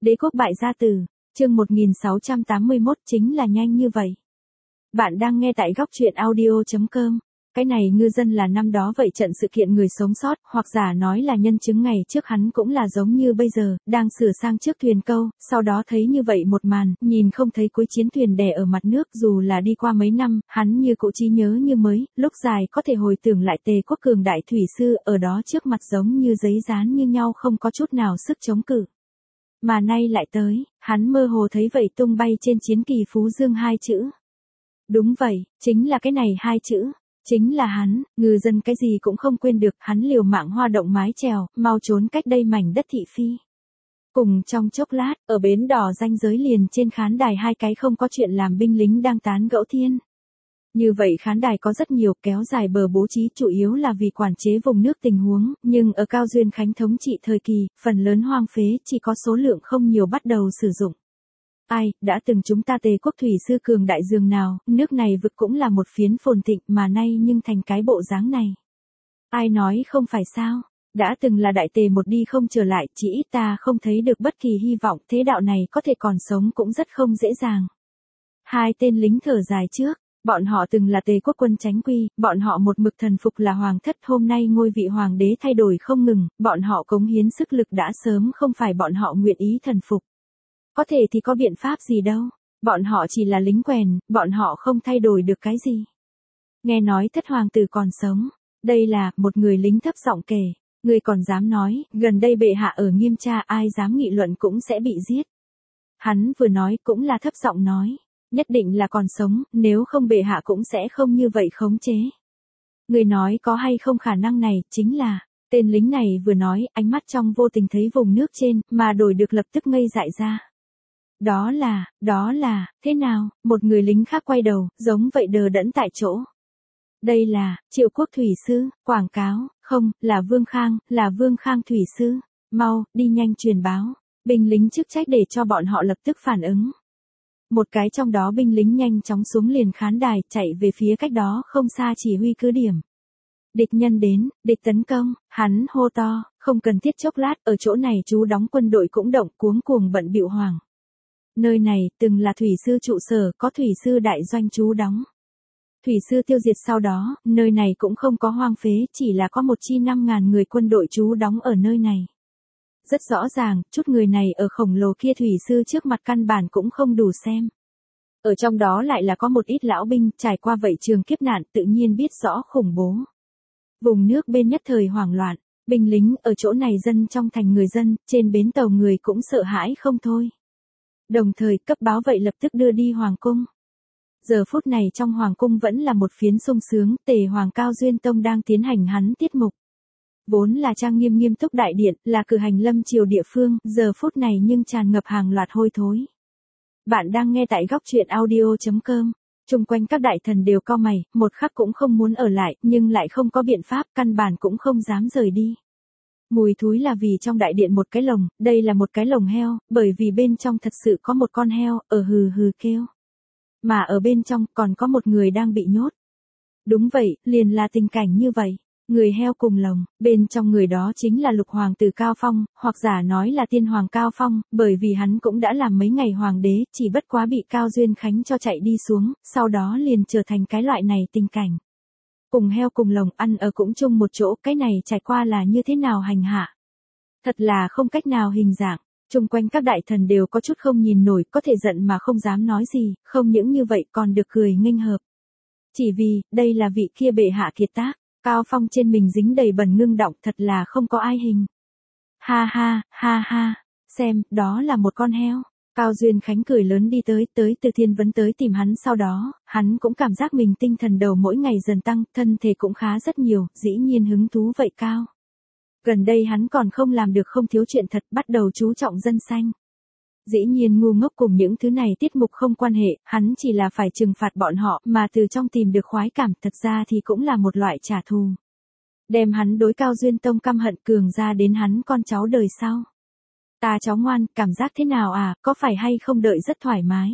Đế quốc bại gia tử, chương 1681 chính là nhanh như vậy. Bạn đang nghe tại góc truyện audio.com. Cái này ngư dân là năm đó vậy trận sự kiện người sống sót, hoặc giả nói là nhân chứng ngày trước hắn cũng là giống như bây giờ, đang sửa sang trước thuyền câu, sau đó thấy như vậy một màn, nhìn không thấy cuối chiến thuyền đè ở mặt nước dù là đi qua mấy năm, hắn như cũ trí nhớ như mới, lúc dài có thể hồi tưởng lại Tề quốc cường đại thủy sư ở đó trước mặt giống như giấy dán như nhau không có chút nào sức chống cự. Mà nay lại tới, hắn mơ hồ thấy vậy tung bay trên chiến kỳ Phú Dương hai chữ. Đúng vậy, chính là cái này hai chữ. Chính là hắn, ngư dân cái gì cũng không quên được, hắn liều mạng hoa động mái chèo, mau trốn cách đây mảnh đất thị phi. Cùng trong chốc lát, ở bến đỏ ranh giới liền trên khán đài hai cái không có chuyện làm binh lính đang tán gẫu thiên. Như vậy khán đài có rất nhiều kéo dài bờ bố trí chủ yếu là vì quản chế vùng nước tình huống, nhưng ở Cao Duyên Khánh thống trị thời kỳ, phần lớn hoang phế chỉ có số lượng không nhiều bắt đầu sử dụng. Ai, đã từng chúng ta Tề quốc thủy sư cường đại dường nào, nước này vực cũng là một phiến phồn thịnh mà nay nhưng thành cái bộ dáng này. Ai nói không phải sao, đã từng là đại Tề một đi không trở lại, chỉ ít ta không thấy được bất kỳ hy vọng thế đạo này có thể còn sống cũng rất không dễ dàng. Hai tên lính thở dài trước, bọn họ từng là Tề quốc quân chánh quy, bọn họ một mực thần phục là hoàng thất, hôm nay ngôi vị hoàng đế thay đổi không ngừng, bọn họ cống hiến sức lực đã sớm không phải bọn họ nguyện ý thần phục. Có thể thì có biện pháp gì đâu, bọn họ chỉ là lính quèn, bọn họ không thay đổi được cái gì. Nghe nói thất hoàng tử còn sống, đây là, một người lính thấp giọng kể, người còn dám nói, gần đây bệ hạ ở Nghiêm Tra ai dám nghị luận cũng sẽ bị giết. Hắn vừa nói cũng là thấp giọng nói, nhất định là còn sống, nếu không bệ hạ cũng sẽ không như vậy khống chế. Người nói có hay không khả năng này, chính là, tên lính này vừa nói, ánh mắt trong vô tình thấy vùng nước trên, mà đổi được lập tức ngây dại ra. Đó là, thế nào, một người lính khác quay đầu, giống vậy đờ đẫn tại chỗ. Đây là, Triệu quốc thủy sư, quảng cáo, không, là Vương Khang thủy sư, mau, đi nhanh truyền báo, binh lính chức trách để cho bọn họ lập tức phản ứng. Một cái trong đó binh lính nhanh chóng xuống liền khán đài, chạy về phía cách đó không xa chỉ huy cứ điểm. Địch nhân đến, địch tấn công, hắn hô to, không cần thiết chốc lát, ở chỗ này chú đóng quân đội cũng động cuống cuồng bận bịu hoảng. Nơi này, từng là thủy sư trụ sở, có thủy sư đại doanh trú đóng. Thủy sư tiêu diệt sau đó, nơi này cũng không có hoang phế, chỉ là có một chi 5.000 người quân đội trú đóng ở nơi này. Rất rõ ràng, chút người này ở khổng lồ kia thủy sư trước mặt căn bản cũng không đủ xem. Ở trong đó lại là có một ít lão binh, trải qua vậy trường kiếp nạn tự nhiên biết rõ khủng bố. Vùng nước bên nhất thời hoảng loạn, binh lính ở chỗ này dân trong thành người dân, trên bến tàu người cũng sợ hãi không thôi. Đồng thời cấp báo vậy lập tức đưa đi hoàng cung. Giờ phút này trong hoàng cung vẫn là một phiến sung sướng, Tề hoàng Cao Duyên Tông đang tiến hành hắn tiết mục. Vốn là trang nghiêm nghiêm túc đại điện, là cử hành lâm triều địa phương, giờ phút này nhưng tràn ngập hàng loạt hôi thối. Bạn đang nghe tại góc truyện audio.com. Chung quanh các đại thần đều cau mày, một khắc cũng không muốn ở lại, nhưng lại không có biện pháp, căn bản cũng không dám rời đi. Mùi thúi là vì trong đại điện một cái lồng, đây là một cái lồng heo, bởi vì bên trong thật sự có một con heo, ở hừ hừ kêu. Mà ở bên trong còn có một người đang bị nhốt. Đúng vậy, liền là tình cảnh như vậy. Người heo cùng lồng, bên trong người đó chính là lục hoàng tử Cao Phong, hoặc giả nói là tiên hoàng Cao Phong, bởi vì hắn cũng đã làm mấy ngày hoàng đế, chỉ bất quá bị Cao Duyên Khánh cho chạy đi xuống, sau đó liền trở thành cái loại này tình cảnh. Cùng heo cùng lồng ăn ở cũng chung một chỗ, cái này trải qua là như thế nào hành hạ. Thật là không cách nào hình dạng, chung quanh các đại thần đều có chút không nhìn nổi, có thể giận mà không dám nói gì, không những như vậy còn được cười nghênh hợp. Chỉ vì, đây là vị kia bệ hạ kiệt tác. Cao Phong trên mình dính đầy bẩn ngưng đọng, thật là không có ai hình. Ha ha, xem, đó là một con heo. Cao Duyên Khánh cười lớn đi tới từ Thiên Vấn tới tìm hắn, sau đó, hắn cũng cảm giác mình tinh thần đầu mỗi ngày dần tăng, thân thể cũng khá rất nhiều, dĩ nhiên hứng thú vậy cao. Gần đây hắn còn không làm được không thiếu chuyện thật, bắt đầu chú trọng dân sanh. Dĩ nhiên ngu ngốc cùng những thứ này tiết mục không quan hệ, hắn chỉ là phải trừng phạt bọn họ, mà từ trong tìm được khoái cảm, thật ra thì cũng là một loại trả thù. Đem hắn đối Cao Duyên Tông căm hận cường ra đến hắn con cháu đời sau. Ta cháu ngoan, cảm giác thế nào à, có phải hay không đợi rất thoải mái.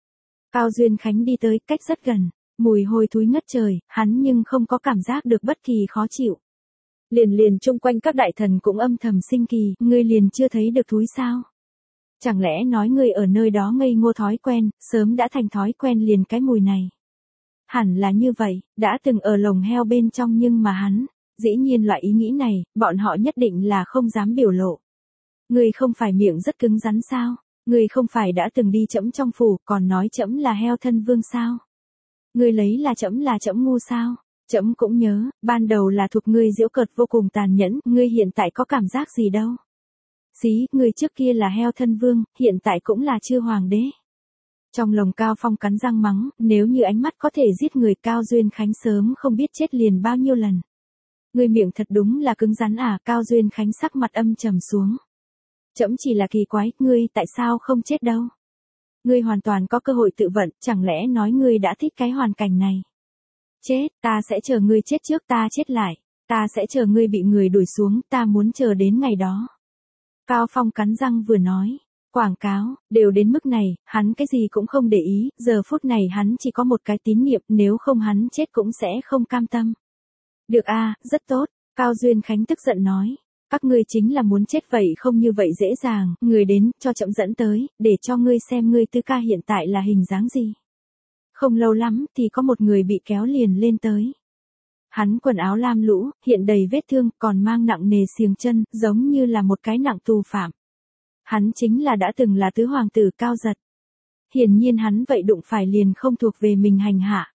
Cao Duyên Khánh đi tới, cách rất gần, mùi hôi thối ngất trời, hắn nhưng không có cảm giác được bất kỳ khó chịu. Liền chung quanh các đại thần cũng âm thầm sinh kỳ, ngươi liền chưa thấy được thúi sao. Chẳng lẽ nói ngươi ở nơi đó ngây ngô thói quen, sớm đã thành thói quen liền cái mùi này. Hẳn là như vậy, đã từng ở lồng heo bên trong nhưng mà hắn, dĩ nhiên loại ý nghĩ này, bọn họ nhất định là không dám biểu lộ. Ngươi không phải miệng rất cứng rắn sao? Ngươi không phải đã từng đi trẫm trong phủ, còn nói trẫm là heo thân vương sao? Ngươi lấy là trẫm ngu sao? Trẫm cũng nhớ, ban đầu là thuộc ngươi giễu cợt vô cùng tàn nhẫn, ngươi hiện tại có cảm giác gì đâu? Xí, ngươi trước kia là heo thân vương, hiện tại cũng là chư hoàng đế. Trong lòng Cao Phong cắn răng mắng, nếu như ánh mắt có thể giết người, Cao Duyên Khánh sớm không biết chết liền bao nhiêu lần. Ngươi miệng thật đúng là cứng rắn à, Cao Duyên Khánh sắc mặt âm trầm xuống. Trẫm chỉ là kỳ quái, ngươi tại sao không chết đâu? Ngươi hoàn toàn có cơ hội tự vận, chẳng lẽ nói ngươi đã thích cái hoàn cảnh này? Chết, ta sẽ chờ ngươi chết trước ta chết lại, ta sẽ chờ ngươi bị người đuổi xuống, ta muốn chờ đến ngày đó. Cao Phong cắn răng vừa nói, quảng cáo, đều đến mức này, hắn cái gì cũng không để ý, giờ phút này hắn chỉ có một cái tín niệm, nếu không hắn chết cũng sẽ không cam tâm. Được a, rất tốt, Cao Duyên Khánh tức giận nói. Các ngươi chính là muốn chết vậy không như vậy dễ dàng, người đến, cho trẫm dẫn tới, để cho ngươi xem ngươi Tư Ca hiện tại là hình dáng gì. Không lâu lắm thì có một người bị kéo liền lên tới. Hắn quần áo lam lũ, hiện đầy vết thương, còn mang nặng nề xiềng chân, giống như là một cái nặng tù phạm. Hắn chính là đã từng là tứ hoàng tử Cao Giật. Hiển nhiên hắn vậy đụng phải liền không thuộc về mình hành hạ.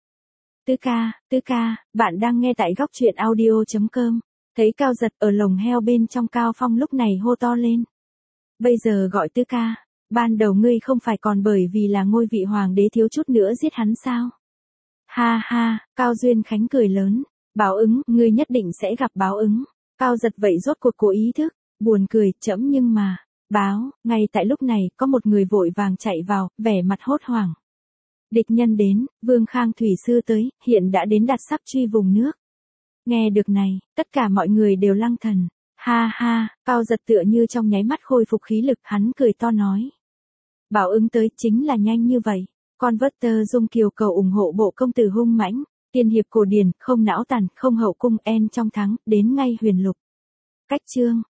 Tư ca, bạn đang nghe tại góc truyện audio.com. Thấy Cao Giật ở lồng heo bên trong, Cao Phong lúc này hô to lên. Bây giờ gọi Tư ca, ban đầu ngươi không phải còn bởi vì là ngôi vị hoàng đế thiếu chút nữa giết hắn sao? Ha ha, Cao Duyên Khánh cười lớn, báo ứng, ngươi nhất định sẽ gặp báo ứng. Cao Giật vậy rốt cuộc cố ý thức, buồn cười, trẫm nhưng mà, báo, ngay tại lúc này, có một người vội vàng chạy vào, vẻ mặt hốt hoảng. Địch nhân đến, Vương Khang Thủy Sư tới, hiện đã đến đặt sắp truy vùng nước. Nghe được này, tất cả mọi người đều lăng thần. Ha ha, Cao Giật tựa như trong nháy mắt khôi phục khí lực, hắn cười to nói. Báo ứng tới chính là nhanh như vậy. Converter Dung Kiều cầu ủng hộ bộ công tử hung mãnh, tiên hiệp cổ điển, không não tàn, không hậu cung en trong thắng, đến ngay huyền lục. Cách chương.